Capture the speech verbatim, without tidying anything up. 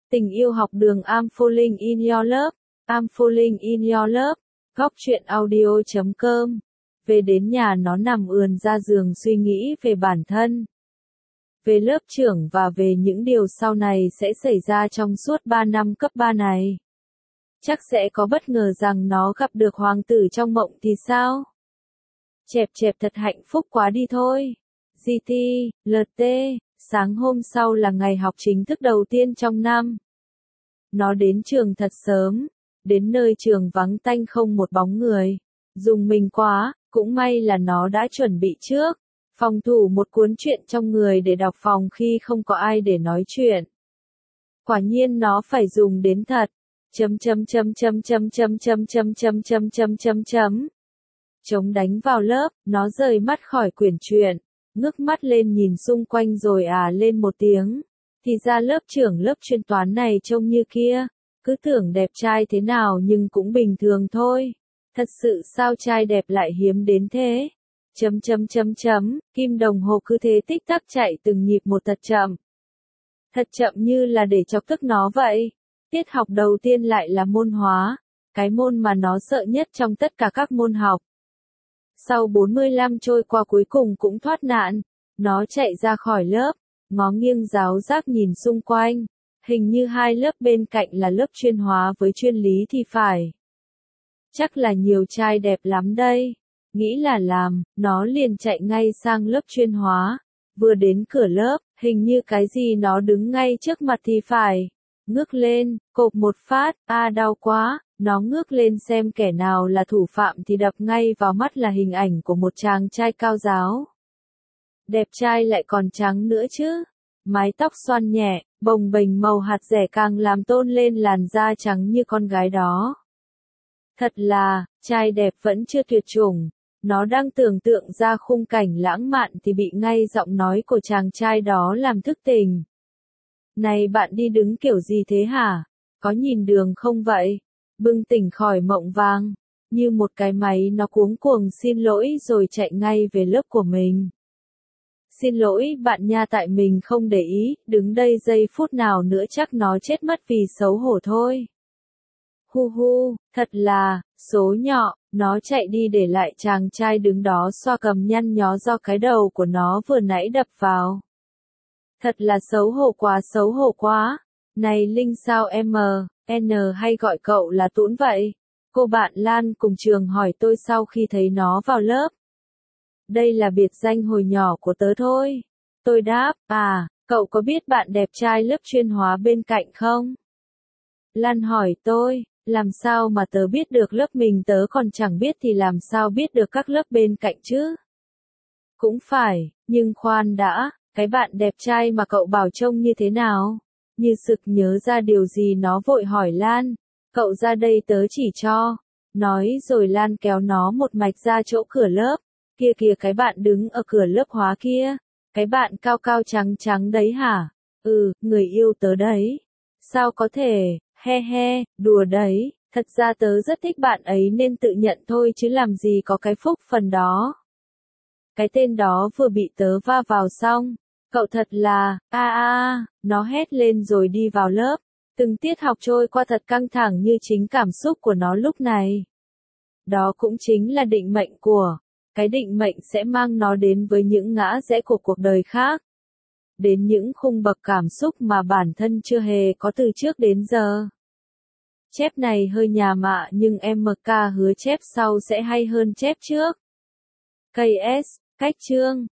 Tình yêu học đường I'm falling in your love, I'm falling in your love, góc truyện audio chấm com. Về đến nhà nó nằm ườn ra giường suy nghĩ về bản thân, về lớp trưởng và về những điều sau này sẽ xảy ra trong suốt ba năm cấp ba này. Chắc sẽ có bất ngờ rằng nó gặp được hoàng tử trong mộng thì sao? Chẹp chẹp thật hạnh phúc quá đi thôi. giê tê, lờ tê, sáng hôm sau là ngày học chính thức đầu tiên trong năm. Nó đến trường thật sớm, đến nơi trường vắng tanh không một bóng người. Dùng mình quá, cũng may là nó đã chuẩn bị trước. Phòng thủ một cuốn truyện trong người để đọc phòng khi không có ai để nói chuyện. Quả nhiên nó phải dùng đến thật. Chấm chấm chấm chấm chấm chấm chấm chấm chấm chấm chấm chấm chấm. Chống đánh vào lớp, nó rời mắt khỏi quyển truyện, ngước mắt lên nhìn xung quanh rồi à lên một tiếng. Thì ra lớp trưởng lớp chuyên toán này trông như kia, cứ tưởng đẹp trai thế nào nhưng cũng bình thường thôi. Thật sự sao trai đẹp lại hiếm đến thế? Chấm chấm chấm chấm, kim đồng hồ cứ thế tích tắc chạy từng nhịp một thật chậm. Thật chậm như là để chọc tức nó vậy. Tiết học đầu tiên lại là môn hóa, cái môn mà nó sợ nhất trong tất cả các môn học. Sau bốn mươi lăm trôi qua cuối cùng cũng thoát nạn, nó chạy ra khỏi lớp, ngó nghiêng giáo giác nhìn xung quanh, hình như hai lớp bên cạnh là lớp chuyên hóa với chuyên lý thì phải. Chắc là nhiều trai đẹp lắm đây, nghĩ là làm, nó liền chạy ngay sang lớp chuyên hóa, vừa đến cửa lớp, hình như cái gì nó đứng ngay trước mặt thì phải. Ngước lên, cộp một phát, a à, đau quá, nó ngước lên xem kẻ nào là thủ phạm thì đập ngay vào mắt là hình ảnh của một chàng trai cao ráo. Đẹp trai lại còn trắng nữa chứ, mái tóc xoăn nhẹ, bồng bềnh màu hạt dẻ càng làm tôn lên làn da trắng như con gái đó. Thật là, trai đẹp vẫn chưa tuyệt chủng, nó đang tưởng tượng ra khung cảnh lãng mạn thì bị ngay giọng nói của chàng trai đó làm thức tỉnh. Này bạn đi đứng kiểu gì thế hả? Có nhìn đường không vậy? Bừng tỉnh khỏi mộng vàng. Như một cái máy nó cuống cuồng xin lỗi rồi chạy ngay về lớp của mình. Xin lỗi bạn nha, tại mình không để ý, đứng đây giây phút nào nữa chắc nó chết mất vì xấu hổ thôi. Hu hu, thật là, số nhọ, nó chạy đi để lại chàng trai đứng đó xoa cầm nhăn nhó do cái đầu của nó vừa nãy đập vào. Thật là xấu hổ quá xấu hổ quá. Này Linh sao em N hay gọi cậu là Tũn vậy? Cô bạn Lan cùng trường hỏi tôi sau khi thấy nó vào lớp. Đây là biệt danh hồi nhỏ của tớ thôi. Tôi đáp, à, cậu có biết bạn đẹp trai lớp chuyên hóa bên cạnh không? Lan hỏi tôi, làm sao mà tớ biết được lớp mình tớ còn chẳng biết thì làm sao biết được các lớp bên cạnh chứ? Cũng phải, nhưng khoan đã. Cái bạn đẹp trai mà cậu bảo trông như thế nào? Như sực nhớ ra điều gì nó vội hỏi Lan. Cậu ra đây tớ chỉ cho. Nói rồi Lan kéo nó một mạch ra chỗ cửa lớp. Kia kìa cái bạn đứng ở cửa lớp hóa kia. Cái bạn cao cao trắng trắng đấy hả? Ừ, người yêu tớ đấy. Sao có thể, he he, đùa đấy. Thật ra tớ rất thích bạn ấy nên tự nhận thôi chứ làm gì có cái phúc phần đó. Cái tên đó vừa bị tớ va vào xong. Cậu thật là, a a, nó hét lên rồi đi vào lớp. Từng tiết học trôi qua thật căng thẳng như chính cảm xúc của nó lúc này. Đó cũng chính là định mệnh của, cái định mệnh sẽ mang nó đến với những ngã rẽ của cuộc đời khác. Đến những khung bậc cảm xúc mà bản thân chưa hề có từ trước đến giờ. Chép này hơi nhà mạ nhưng em ca hứa chép sau sẽ hay hơn chép trước. ca ét, cách chương.